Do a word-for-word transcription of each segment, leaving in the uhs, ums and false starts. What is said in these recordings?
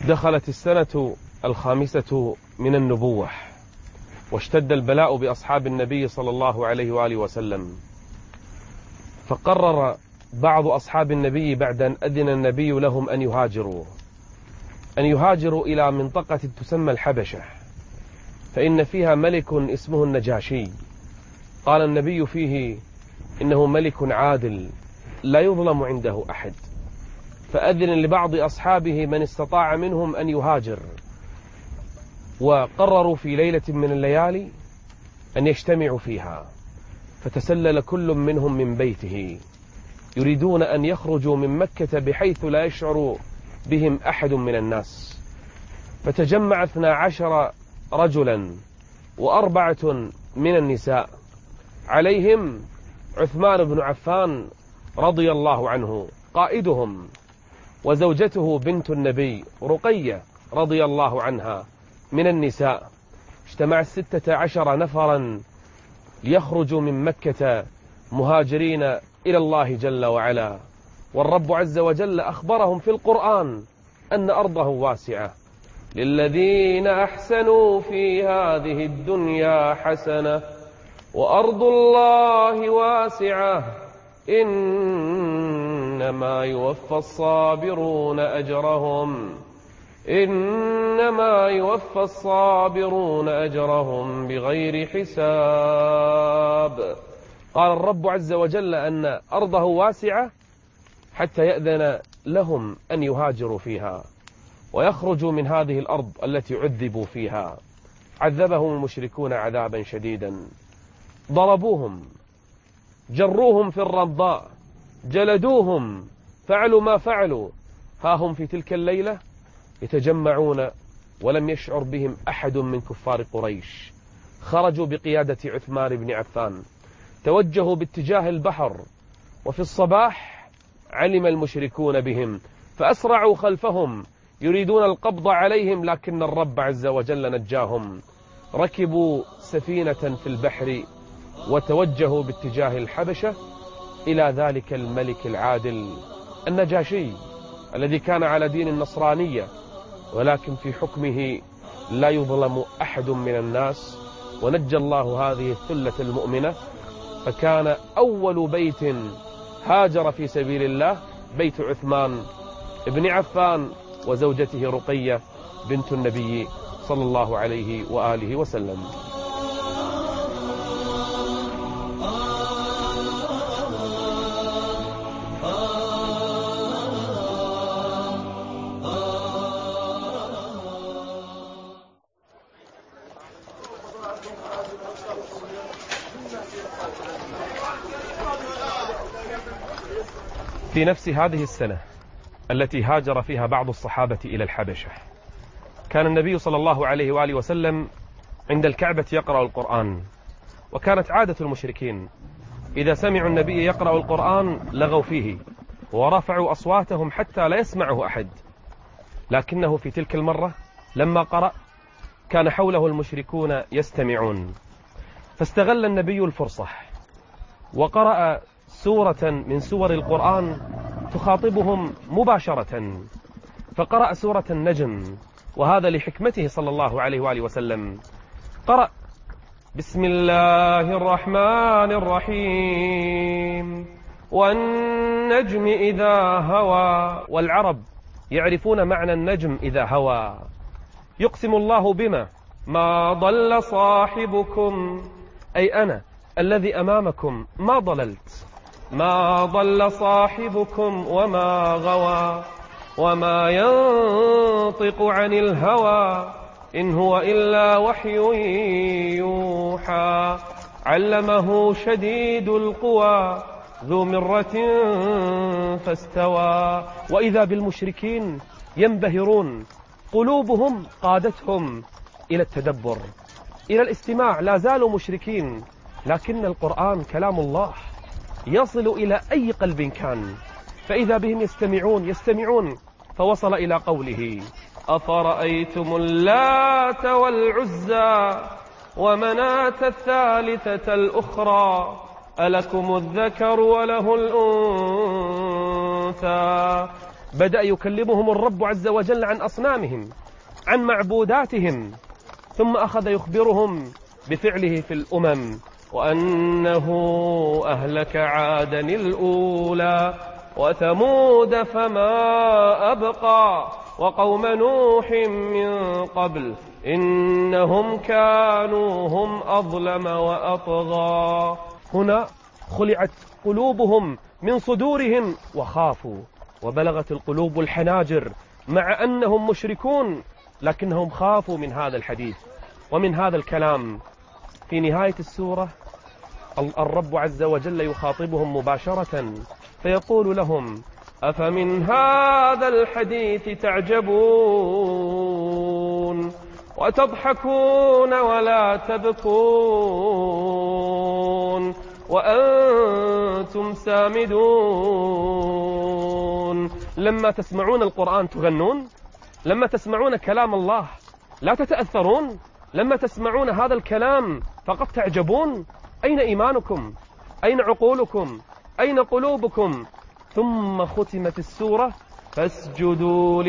دخلت السنة الخامسة من النبوة، واشتد البلاء بأصحاب النبي صلى الله عليه وآله وسلم، فقرر بعض أصحاب النبي بعد أن أذن النبي لهم أن يهاجروا أن يهاجروا إلى منطقة تسمى الحبشة، فإن فيها ملك اسمه النجاشي. قال النبي فيه إنه ملك عادل لا يظلم عنده أحد، فأذن لبعض أصحابه من استطاع منهم أن يهاجر، وقرروا في ليلة من الليالي أن يجتمعوا فيها، فتسلل كل منهم من بيته يريدون أن يخرجوا من مكة بحيث لا يشعر بهم أحد من الناس. فتجمع اثنا عشر رجلا وأربعة من النساء، عليهم عثمان بن عفان رضي الله عنه قائدهم، وزوجته بنت النبي رقية رضي الله عنها من النساء. اجتمع ستة عشر نفرا ليخرجوا من مكة مهاجرين إلى الله جل وعلا، والرب عز وجل أخبرهم في القرآن أن أرضه واسعة للذين أحسنوا في هذه الدنيا حسنة وأرض الله واسعة إنما يوفى الصابرون أجرهم إنما يوفى الصابرون أجرهم بغير حساب. قال الرب عز وجل أن أرضه واسعة حتى يأذن لهم أن يهاجروا فيها ويخرجوا من هذه الأرض التي عذبوا فيها. عذبهم المشركون عذابا شديدا، ضربوهم، جروهم في الرمضاء، جلدوهم، فعلوا ما فعلوا. ها هم في تلك الليلة يتجمعون ولم يشعر بهم أحد من كفار قريش. خرجوا بقيادة عثمان بن عفان، توجهوا باتجاه البحر، وفي الصباح علم المشركون بهم فأسرعوا خلفهم يريدون القبض عليهم، لكن الرب عز وجل نجاهم. ركبوا سفينة في البحر وتوجهوا باتجاه الحبشة إلى ذلك الملك العادل النجاشي الذي كان على دين النصرانية، ولكن في حكمه لا يظلم أحد من الناس. ونجى الله هذه الثلة المؤمنة، فكان أول بيت هاجر في سبيل الله بيت عثمان بن عفان وزوجته رقية بنت النبي صلى الله عليه وآله وسلم. في نفس هذه السنة التي هاجر فيها بعض الصحابة إلى الحبشة، كان النبي صلى الله عليه وآله وسلم عند الكعبة يقرأ القرآن، وكانت عادة المشركين إذا سمعوا النبي يقرأ القرآن لغوا فيه ورفعوا أصواتهم حتى لا يسمعه أحد. لكنه في تلك المرة لما قرأ كان حوله المشركون يستمعون، فاستغل النبي الفرصة وقرأ سورة من سور القرآن تخاطبهم مباشرة، فقرأ سورة النجم، وهذا لحكمته صلى الله عليه وآله وسلم. قرأ بسم الله الرحمن الرحيم والنجم إذا هوى. والعرب يعرفون معنى النجم إذا هوى. يقسم الله بما ما ضل صاحبكم، أي أنا الذي أمامكم ما ضللت، ما ضل صاحبكم وما غوى وما ينطق عن الهوى إن هو إلا وحي يوحى علمه شديد القوى ذو مرة فاستوى. وإذا بالمشركين ينبهرون، قلوبهم قادتهم إلى التدبر، إلى الاستماع. لا زالوا مشركين، لكن القرآن كلام الله يصل إلى أي قلب كان، فإذا بهم يستمعون يستمعون فوصل إلى قوله أفرأيتم اللات والعزى ومناة الثالثة الأخرى ألكم الذكر وله الأنثى بدأ يكلمهم الرب عز وجل عن أصنامهم، عن معبوداتهم، ثم أخذ يخبرهم بفعله في الأمم، وأنه أهلك عادا الأولى وثمود فما أبقى وقوم نوح من قبل إنهم كانوا هم أظلم وأطغى. هنا خلعت قلوبهم من صدورهم وخافوا، وبلغت القلوب الحناجر مع أنهم مشركون، لكنهم خافوا من هذا الحديث ومن هذا الكلام. في نهاية السورة الرب عز وجل يخاطبهم مباشرة فيقول لهم: أفمن هذا الحديث تعجبون وتضحكون ولا تبكون وأنتم سامدون. لما تسمعون القرآن تغنون؟ لما تسمعون كلام الله لا تتأثرون؟ لما تسمعون هذا الكلام فقط تعجبون؟ أين إيمانكم؟ أين عقولكم؟ أين قلوبكم؟ ثم ختمت السورة: فاسجدوا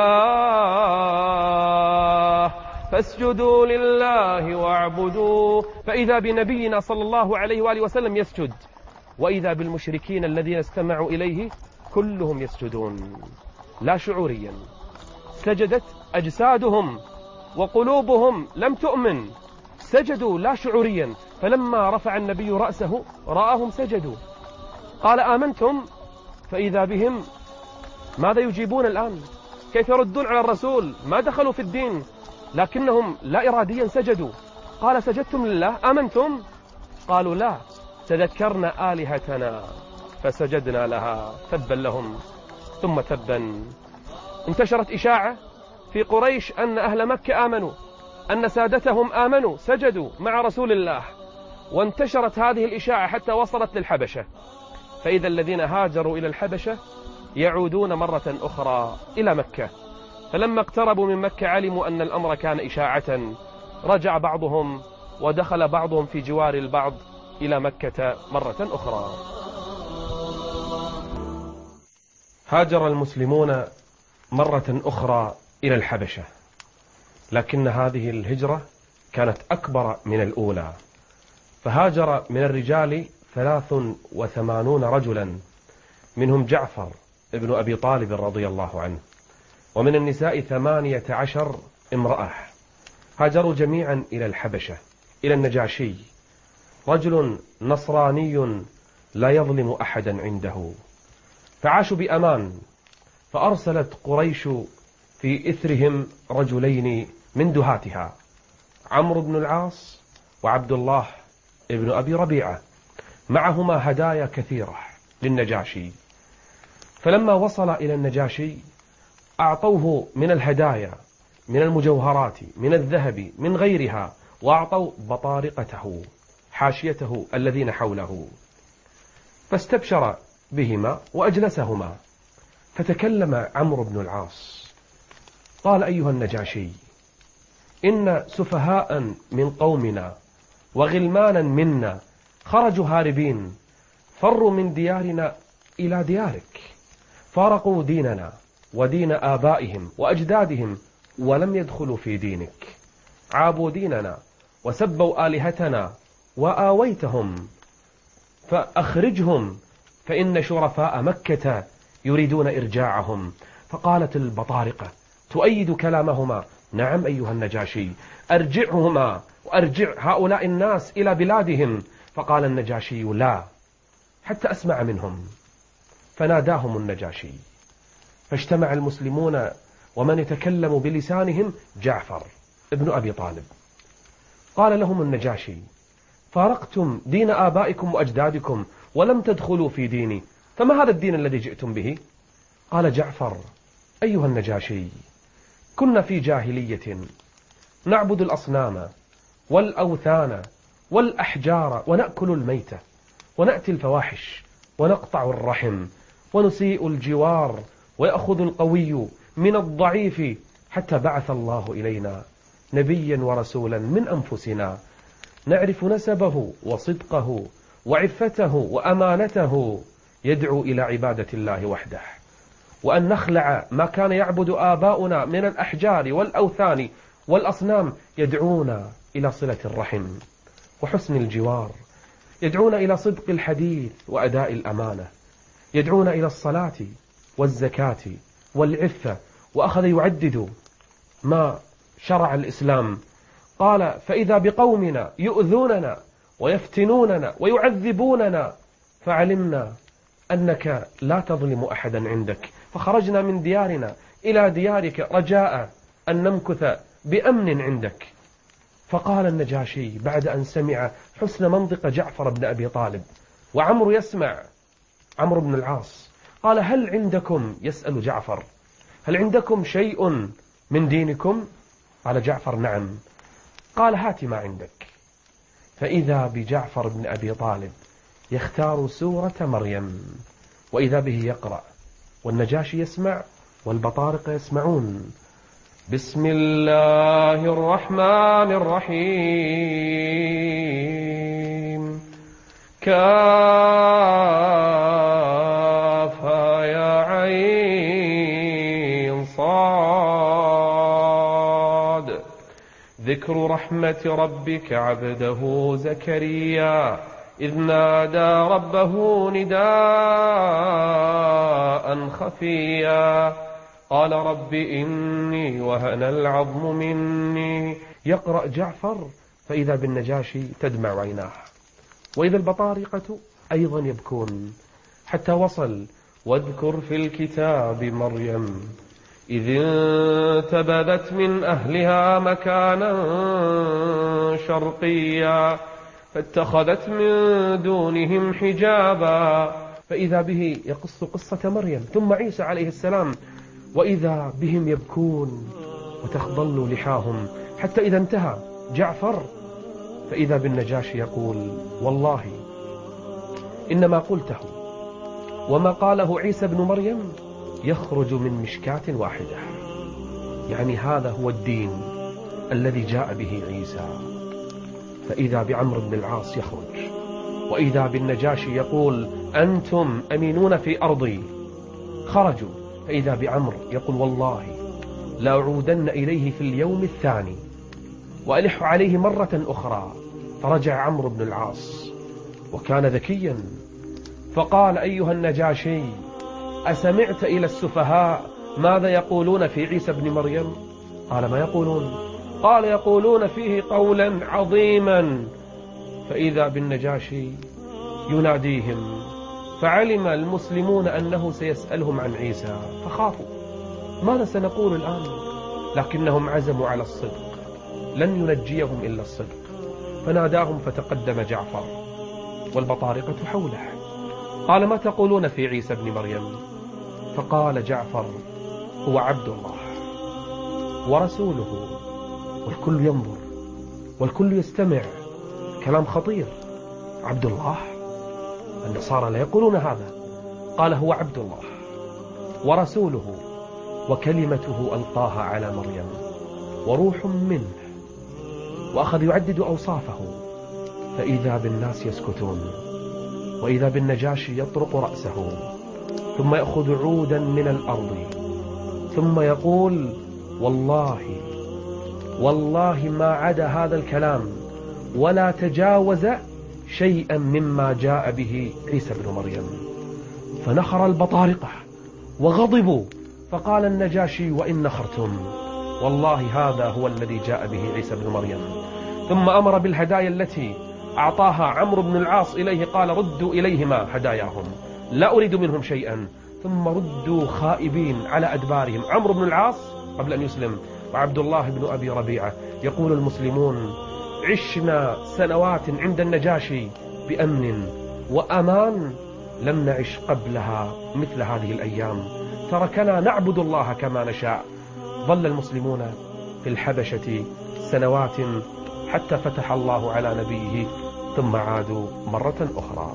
لله فاسجدوا لله واعبدوا. فإذا بنبينا صلى الله عليه وآله وسلم يسجد، وإذا بالمشركين الذين استمعوا إليه كلهم يسجدون لا شعوريا. سجدت أجسادهم وقلوبهم لم تؤمن، سجدوا لا شعوريا. فلما رفع النبي رأسه رآهم سجدوا، قال: آمنتم؟ فإذا بهم ماذا يجيبون الآن؟ كيف يردون على الرسول؟ ما دخلوا في الدين، لكنهم لا إراديا سجدوا. قال: سجدتم لله؟ آمنتم؟ قالوا: لا، تذكرنا آلهتنا فسجدنا لها. تبا لهم ثم تبا. انتشرت إشاعة في قريش أن أهل مكة آمنوا، أن سادتهم آمنوا سجدوا مع رسول الله، وانتشرت هذه الإشاعة حتى وصلت للحبشة. فإذا الذين هاجروا إلى الحبشة يعودون مرة أخرى إلى مكة، فلما اقتربوا من مكة علموا أن الأمر كان إشاعة، رجع بعضهم ودخل بعضهم في جوار البعض إلى مكة مرة أخرى. هاجر المسلمون مرة أخرى إلى الحبشة، لكن هذه الهجرة كانت أكبر من الأولى، فهاجر من الرجال ثلاث وثمانون رجلا، منهم جعفر ابن أبي طالب رضي الله عنه، ومن النساء ثمانية عشر امرأة. هاجروا جميعا إلى الحبشة إلى النجاشي، رجل نصراني لا يظلم أحدا عنده، فعاشوا بأمان. فأرسلت قريش في إثرهم رجلين من دهاتها، عمرو بن العاص وعبد الله ابن أبي ربيعة، معهما هدايا كثيرة للنجاشي. فلما وصل إلى النجاشي أعطوه من الهدايا، من المجوهرات، من الذهب، من غيرها، وأعطوا بطارقته حاشيته الذين حوله، فاستبشر بهما وأجلسهما. فتكلم عمرو بن العاص قال: أيها النجاشي، إن سفهاء من قومنا وغلمانا منا خرجوا هاربين، فروا من ديارنا إلى ديارك، فارقوا ديننا ودين آبائهم وأجدادهم ولم يدخلوا في دينك، عابوا ديننا وسبوا آلهتنا وآويتهم، فأخرجهم، فإن شرفاء مكة يريدون إرجاعهم. فقالت البطارقة تؤيد كلامهما: نعم أيها النجاشي، أرجعهما وأرجع هؤلاء الناس إلى بلادهم. فقال النجاشي: لا، حتى أسمع منهم. فناداهم النجاشي، فاجتمع المسلمون ومن يتكلم بلسانهم جعفر ابن أبي طالب. قال لهم النجاشي: فارقتم دين آبائكم وأجدادكم ولم تدخلوا في ديني، فما هذا الدين الذي جئتم به؟ قال جعفر: أيها النجاشي، كنا في جاهلية نعبد الأصنام والأوثان والأحجار ونأكل الميتة ونأتي الفواحش ونقطع الرحم ونسيء الجوار ويأخذ القوي من الضعيف، حتى بعث الله إلينا نبيا ورسولا من أنفسنا نعرف نسبه وصدقه وعفته وأمانته، يدعو إلى عبادة الله وحده وأن نخلع ما كان يعبد آباؤنا من الأحجار والأوثان والأصنام، يدعونا إلى صلة الرحم وحسن الجوار، يدعونا إلى صدق الحديث وأداء الأمانة، يدعونا إلى الصلاة والزكاة والعفة. وأخذ يعدد ما شرع الإسلام. قال: فإذا بقومنا يؤذوننا ويفتنوننا ويعذبوننا فعلمنا أنك لا تظلم أحدا عندك، فخرجنا من ديارنا إلى ديارك رجاء أن نمكث بأمن عندك. فقال النجاشي بعد أن سمع حسن منطق جعفر بن أبي طالب، وعمرو يسمع، عمرو بن العاص، قال: هل عندكم، يسأل جعفر، هل عندكم شيء من دينكم؟ قال جعفر: نعم. قال: هات ما عندك. فإذا بجعفر بن أبي طالب يختار سورة مريم، وإذا به يقرأ، والنجاشي يسمع والبطارقة يسمعون: بسم الله الرحمن الرحيم، كافها يا عين صاد، ذكر رحمة ربك عبده زكريا إذ نادى ربه نداء خفيا، قال رب إني وهن العظم مني. يقرأ جعفر فإذا بالنجاشي تدمع عيناه، وإذا البطارقة أيضا يبكون، حتى وصل: واذكر في الكتاب مريم إذ انتبذت من أهلها مكانا شرقيا فاتخذت من دونهم حجابا. فإذا به يقص قصة مريم ثم عيسى عليه السلام، وإذا بهم يبكون وتخضل لحاهم، حتى إذا انتهى جعفر فإذا بالنجاشي يقول: والله إنما قلته وما قاله عيسى بن مريم يخرج من مشكاة واحدة، يعني هذا هو الدين الذي جاء به عيسى. فإذا بعمرو بن العاص يخرج، وإذا بالنجاشي يقول: أنتم أمينون في أرضي. خرجوا، فإذا بعمرو يقول: والله لا أعودن إليه في اليوم الثاني وألح عليه مرة أخرى. فرجع عمرو بن العاص وكان ذكيا، فقال: أيها النجاشي، أسمعت إلى السفهاء ماذا يقولون في عيسى بن مريم؟ قال: ما يقولون؟ قال: يقولون فيه قولا عظيما. فإذا بالنجاشي يناديهم، فعلم المسلمون أنه سيسألهم عن عيسى فخافوا، ماذا سنقول الآن؟ لكنهم عزموا على الصدق، لن ينجيهم إلا الصدق. فناداهم فتقدم جعفر والبطارقة حوله، قال: ما تقولون في عيسى بن مريم؟ فقال جعفر: هو عبد الله ورسوله. والكل ينظر والكل يستمع، كلام خطير. عبد الله؟ النصارى لا يقولون هذا. قال: هو عبد الله ورسوله وكلمته ألقاها على مريم وروح منه. وأخذ يعدد أوصافه، فإذا بالناس يسكتون، وإذا بالنجاشي يطرق رأسه ثم يأخذ عودا من الأرض ثم يقول: والله والله ما عدا هذا الكلام ولا تجاوز شيئا مما جاء به عيسى بن مريم. فنخر البطارقة وغضبوا، فقال النجاشي: وإن نخرتم، والله هذا هو الذي جاء به عيسى بن مريم. ثم أمر بالهدايا التي أعطاها عمرو بن العاص إليه، قال: ردوا إليهما هداياهم لا أريد منهم شيئا. ثم ردوا خائبين على أدبارهم. عمرو بن العاص قبل أن يسلم، وعبد الله بن أبي ربيعة. يقول المسلمون: عشنا سنوات عند النجاشي بأمن وأمان، لم نعش قبلها مثل هذه الأيام، تركنا نعبد الله كما نشاء. ظل المسلمون في الحبشة سنوات حتى فتح الله على نبيه، ثم عادوا مرة أخرى.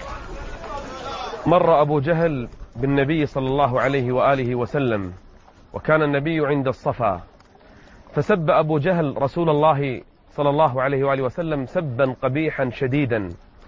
مر أبو جهل بالنبي صلى الله عليه وآله وسلم وكان النبي عند الصفا، فسب أبو جهل رسول الله صلى الله عليه وآله وسلم سبا قبيحا شديدا،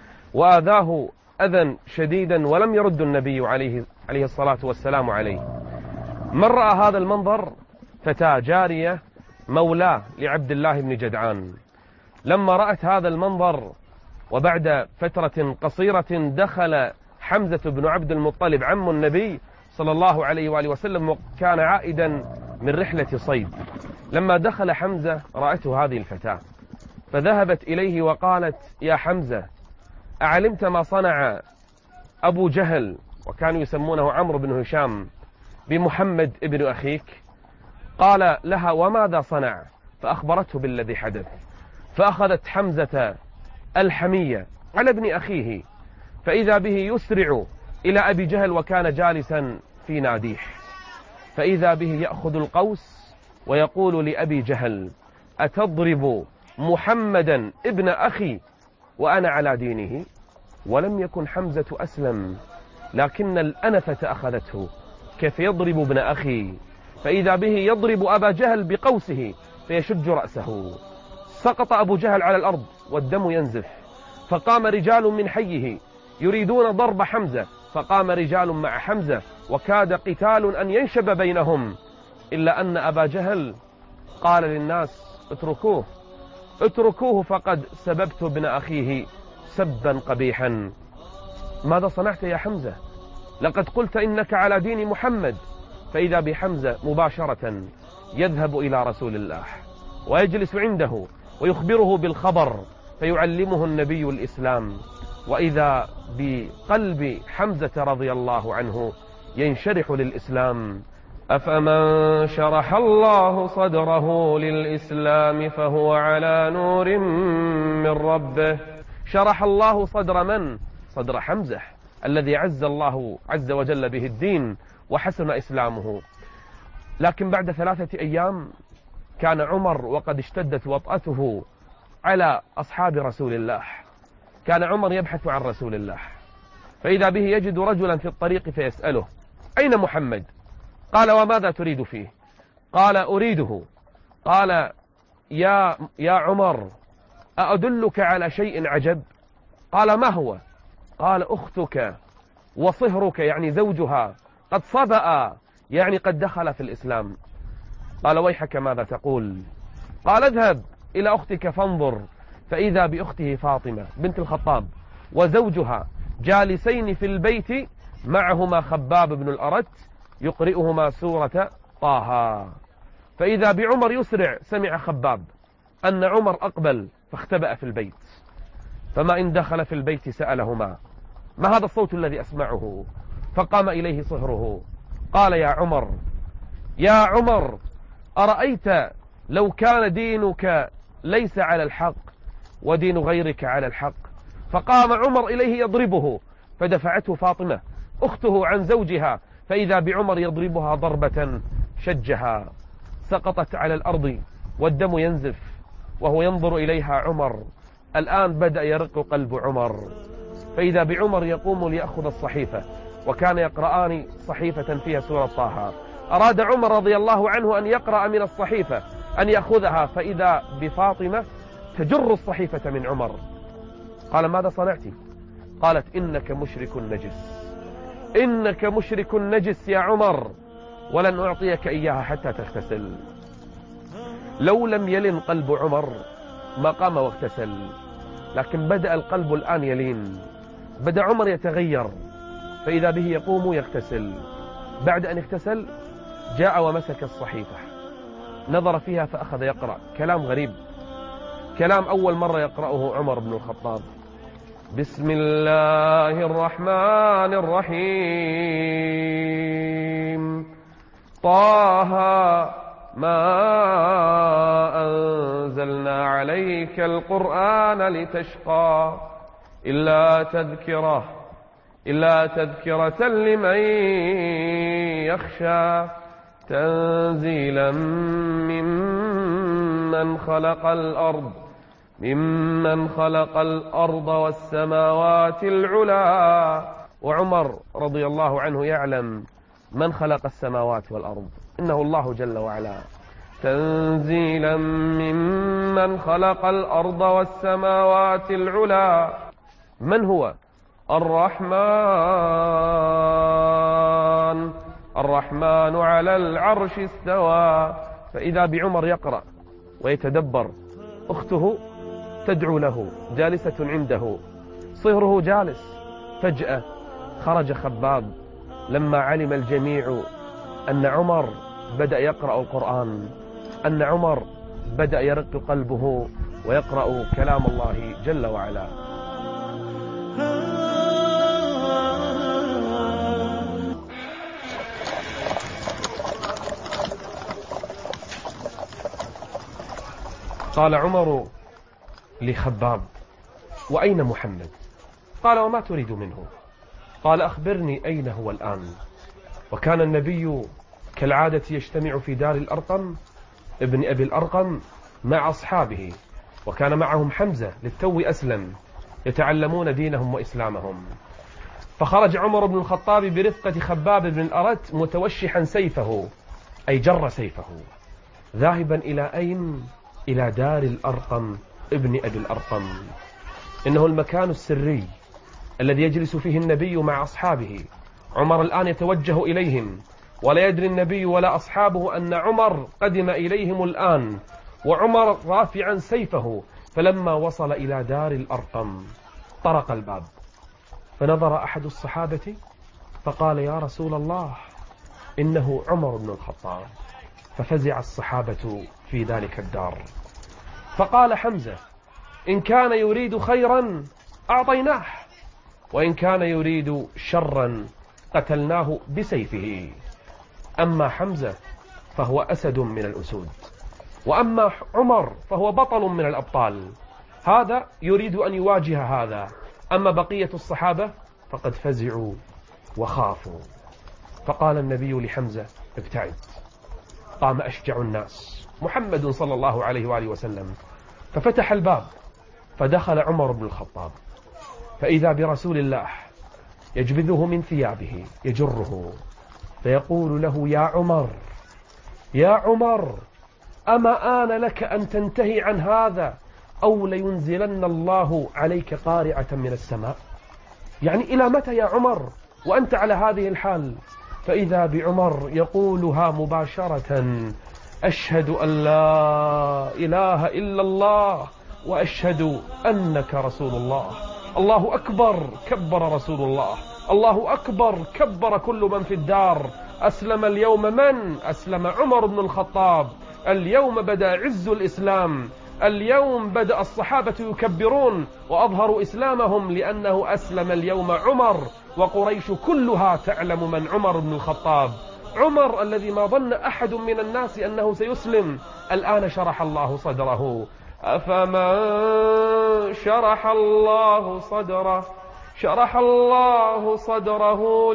وآذاه أذى شديدا، ولم يرد النبي عليه, عليه الصلاة والسلام عليه. من رأى هذا المنظر؟ فتاة جارية مولاه لعبد الله بن جدعان. لما رأت هذا المنظر وبعد فترة قصيرة دخل حمزة بن عبد المطلب عم النبي صلى الله عليه وآله وسلم، وكان عائدا من رحلة صيد. لما دخل حمزة رأته هذه الفتاة، فذهبت إليه وقالت: يا حمزة، أعلمت ما صنع أبو جهل، وكانوا يسمونه عمرو بن هشام، بمحمد ابن أخيك؟ قال لها: وماذا صنع؟ فأخبرته بالذي حدث. فأخذت حمزة الحمية على ابن أخيه، فإذا به يسرع إلى أبي جهل وكان جالسا في ناديح، فإذا به يأخذ القوس ويقول لأبي جهل: أتضرب محمدا ابن أخي وأنا على دينه؟ ولم يكن حمزة أسلم، لكن الأنفة أخذته، كيف يضرب ابن أخي؟ فإذا به يضرب أبا جهل بقوسه فيشج رأسه. سقط أبو جهل على الأرض والدم ينزف، فقام رجال من حيه يريدون ضرب حمزة، فقام رجال مع حمزة وكاد قتال أن ينشب بينهم، إلا أن أبا جهل قال للناس: اتركوه اتركوه فقد سببت ابن أخيه سبا قبيحا. ماذا صنعت يا حمزة؟ لقد قلت إنك على دين محمد. فإذا بحمزة مباشرة يذهب إلى رسول الله ويجلس عنده ويخبره بالخبر، فيعلمه النبي الإسلام، وإذا بقلب حمزة رضي الله عنه ينشرح للإسلام. أفمن شرح الله صدره للإسلام فهو على نور من ربه. شرح الله صدر من؟ صدر حمزة الذي عز الله عز وجل به الدين وحسن إسلامه. لكن بعد ثلاثة أيام كان عمر وقد اشتدت وطأته على أصحاب رسول الله. كان عمر يبحث عن رسول الله، فإذا به يجد رجلا في الطريق فيسأله: أين محمد؟ قال: وماذا تريد فيه؟ قال: أريده. قال: يا, يا عمر، أأدلك على شيء عجب؟ قال: ما هو؟ قال: أختك وصهرك، يعني زوجها، قد صبأ، يعني قد دخل في الإسلام. قال: ويحك ماذا تقول؟ قال: اذهب إلى أختك فانظر، فإذا بأخته فاطمة بنت الخطاب وزوجها جالسين في البيت معهما خباب بن الأرت يقرئهما سورة طه. فإذا بعمر يسرع، سمع خباب أن عمر أقبل فاختبأ في البيت، فما إن دخل في البيت سألهما: ما هذا الصوت الذي أسمعه؟ فقام إليه صهره قال: يا عمر يا عمر، أرأيت لو كان دينك ليس على الحق ودين غيرك على الحق؟ فقام عمر إليه يضربه، فدفعته فاطمة أخته عن زوجها، فإذا بعمر يضربها ضربة شجها، سقطت على الأرض والدم ينزف وهو ينظر إليها عمر. الآن بدأ يرق قلب عمر، فإذا بعمر يقوم ليأخذ الصحيفة، وكان يقرآن صحيفة فيها سورة طه. أراد عمر رضي الله عنه أن يقرأ من الصحيفة، أن يأخذها، فإذا بفاطمة تجر الصحيفة من عمر. قال: ماذا صنعت؟ قالت: إنك مشرك نجس، إنك مشرك نجس يا عمر، ولن أعطيك إياها حتى تغتسل. لو لم يلن قلب عمر ما قام واغتسل، لكن بدأ القلب الآن يلين، بدأ عمر يتغير، فإذا به يقوم يغتسل. بعد أن اغتسل جاء ومسك الصحيفة، نظر فيها فأخذ يقرأ كلام غريب، كلام أول مرة يقرأه عمر بن الخطاب: بسم الله الرحمن الرحيم، طه ما أنزلنا عليك القرآن لتشقى إلا تذكرة إلا تذكرة لمن يخشى تنزيلا ممن خلق الأرض ممن خلق الأرض والسماوات العلى. وعمر رضي الله عنه يعلم من خلق السماوات والأرض، إنه الله جل وعلا. تنزيلا ممن خلق الأرض والسماوات العلى. من هو؟ الرحمن. الرحمن على العرش استوى. فإذا بعمر يقرأ ويتدبر، أخته تدعو له جالسة عنده، صهره جالس. فجأة خرج خباب لما علم الجميع أن عمر بدأ يقرأ القرآن، أن عمر بدأ يرق قلبه ويقرأ كلام الله جل وعلا. قال عمر لخباب: وأين محمد؟ قال: وما تريد منه؟ قال: أخبرني أين هو الآن. وكان النبي كالعادة يجتمع في دار الأرقم ابن أبي الأرقم مع أصحابه، وكان معهم حمزة للتو أسلم، يتعلمون دينهم وإسلامهم. فخرج عمر بن الخطاب برفقة خباب بن الأرت متوشحا سيفه، أي جر سيفه، ذاهبا إلى أين؟ إلى دار الأرقم ابن أبي الأرقم. إنه المكان السري الذي يجلس فيه النبي مع أصحابه. عمر الآن يتوجه إليهم، ولا يدري النبي ولا أصحابه أن عمر قدم إليهم الآن، وعمر رافعا سيفه. فلما وصل إلى دار الأرقم طرق الباب، فنظر أحد الصحابة فقال: يا رسول الله، إنه عمر بن الخطاب. ففزع الصحابة في ذلك الدار. فقال حمزة: إن كان يريد خيرا أعطيناه، وإن كان يريد شرا قتلناه بسيفه. أما حمزة فهو أسد من الأسود، وأما عمر فهو بطل من الأبطال. هذا يريد أن يواجه هذا، أما بقية الصحابة فقد فزعوا وخافوا. فقال النبي لحمزة: ابتعد. قام أشجع الناس محمد صلى الله عليه وآله وسلم، ففتح الباب، فدخل عمر بن الخطاب، فإذا برسول الله يجبذه من ثيابه يجره، فيقول له: يا عمر، يا عمر، أما آن لك أن تنتهي عن هذا، أو لينزلن الله عليك قارعة من السماء؟ يعني إلى متى يا عمر وأنت على هذه الحال؟ فإذا بعمر يقولها مباشرة: أشهد أن لا إله إلا الله، وأشهد أنك رسول الله. الله أكبر، كبر رسول الله. الله أكبر، كبر كل من في الدار. أسلم اليوم من؟ أسلم عمر بن الخطاب. اليوم بدأ عز الإسلام. اليوم بدأ الصحابة يكبرون وأظهروا إسلامهم، لأنه أسلم اليوم عمر، وقريش كلها تعلم من عمر بن الخطاب. عمر الذي ما ظن أحد من الناس أنه سيسلم، الآن شرح الله صدره. أفمن شرح الله صدره شرح الله صدره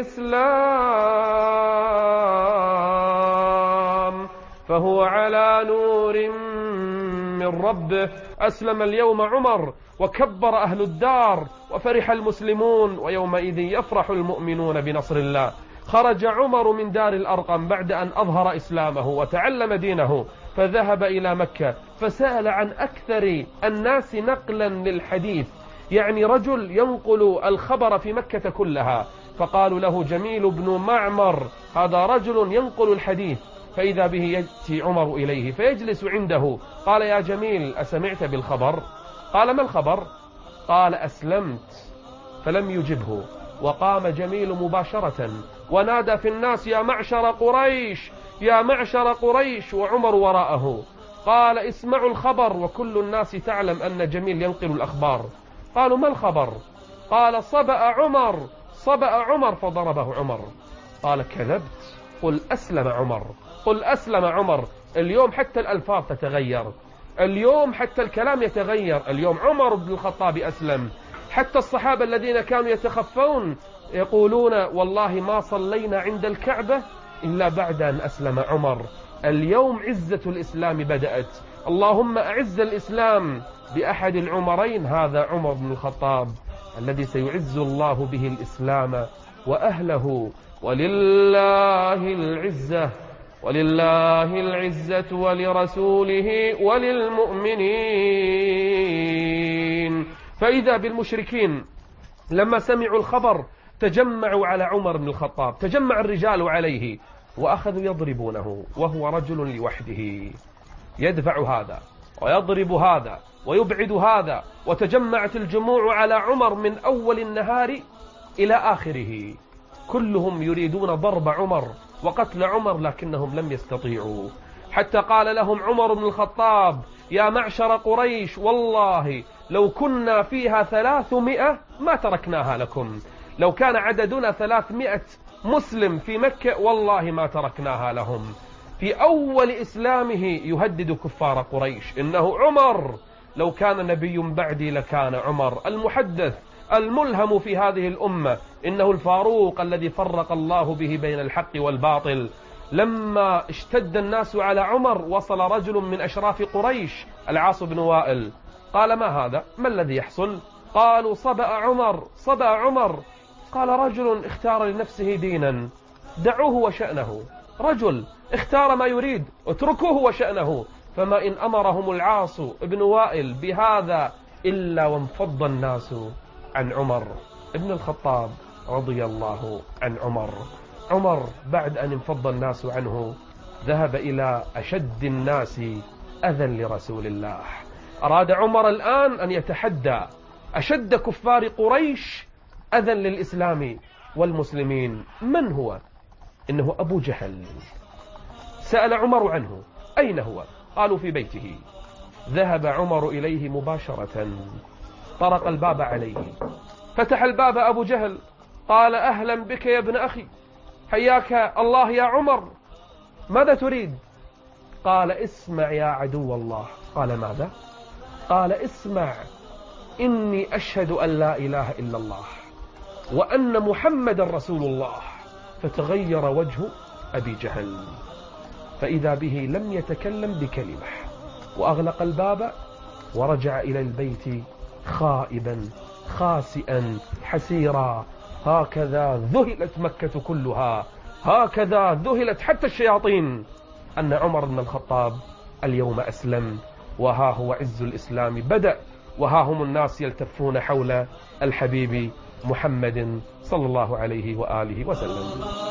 للإسلام فهو على نور من ربه. أسلم اليوم عمر، وكبر أهل الدار، وفرح المسلمون، ويومئذ يفرح المؤمنون بنصر الله. خرج عمر من دار الأرقم بعد أن أظهر إسلامه وتعلم دينه، فذهب إلى مكة، فسأل عن أكثر الناس نقلا للحديث، يعني رجل ينقل الخبر في مكة كلها، فقالوا له جميل بن معمر، هذا رجل ينقل الحديث. فإذا به يأتي عمر إليه فيجلس عنده. قال: يا جميل، أسمعت بالخبر؟ قال: ما الخبر؟ قال: أسلمت. فلم يجبه، وقام جميل مباشرة ونادى في الناس: يا معشر قريش، يا معشر قريش، وعمر وراءه. قال: اسمعوا الخبر. وكل الناس تعلم أن جميل ينقل الأخبار. قالوا: ما الخبر؟ قال: صبأ عمر، صبأ عمر، فضربه عمر. قال: كذبت، قل أسلم عمر، قل أسلم عمر. اليوم حتى الألفاظ تتغير، اليوم حتى الكلام يتغير. اليوم عمر بن الخطاب أسلم. حتى الصحابة الذين كانوا يتخفون يقولون: والله ما صلينا عند الكعبة إلا بعد أن أسلم عمر. اليوم عزة الإسلام بدأت. اللهم أعز الإسلام بأحد العمرين، هذا عمر بن الخطاب الذي سيعز الله به الإسلام وأهله. ولله العزة ولله العزة ولرسوله وللمؤمنين. فإذا بالمشركين لما سمعوا الخبر تجمعوا على عمر بن الخطاب، تجمع الرجال عليه وأخذوا يضربونه وهو رجل لوحده، يدفع هذا ويضرب هذا ويبعد هذا، وتجمعت الجموع على عمر من أول النهار إلى آخره، كلهم يريدون ضرب عمر وقتل عمر لكنهم لم يستطيعوا، حتى قال لهم عمر بن الخطاب: يا معشر قريش، والله لو كنا فيها ثلاثمائة ما تركناها لكم، لو كان عددنا ثلاثمائة مسلم في مكة والله ما تركناها لهم. في أول إسلامه يهدد كفار قريش: إنه عمر، لو كان نبي بعدي لكان عمر، المحدث الملهم في هذه الأمة، إنه الفاروق الذي فرق الله به بين الحق والباطل. لما اشتد الناس على عمر وصل رجل من أشراف قريش العاص بن وائل، قال: ما هذا؟ ما الذي يحصل؟ قالوا: صبأ عمر، صبأ عمر. قال: رجل اختار لنفسه دينا، دعوه وشأنه، رجل اختار ما يريد، اتركوه وشأنه. فما إن أمرهم العاص بن وائل بهذا إلا وانفض الناس عن عمر ابن الخطاب رضي الله عن عمر. عمر بعد أن انفض الناس عنه ذهب إلى أشد الناس أذى لرسول الله. أراد عمر الآن أن يتحدى أشد كفار قريش أذى للإسلام والمسلمين. من هو؟ إنه أبو جهل. سأل عمر عنه: أين هو؟ قالوا: في بيته. ذهب عمر إليه مباشرة، طرق الباب عليه، فتح الباب أبو جهل، قال: أهلا بك يا ابن أخي، حياك الله يا عمر، ماذا تريد؟ قال: اسمع يا عدو الله. قال: ماذا؟ قال: اسمع، إني أشهد أن لا إله إلا الله وأن محمد رسول الله. فتغير وجه أبي جهل، فإذا به لم يتكلم بكلمة، وأغلق الباب ورجع إلى البيت خائبا خاسئا حسيرا. هكذا ذهلت مكة كلها، هكذا ذهلت حتى الشياطين أن عمر بن الخطاب اليوم أسلم، وها هو عز الإسلام بدأ، وها هم الناس يلتفون حول الحبيب محمد صلى الله عليه وآله وسلم.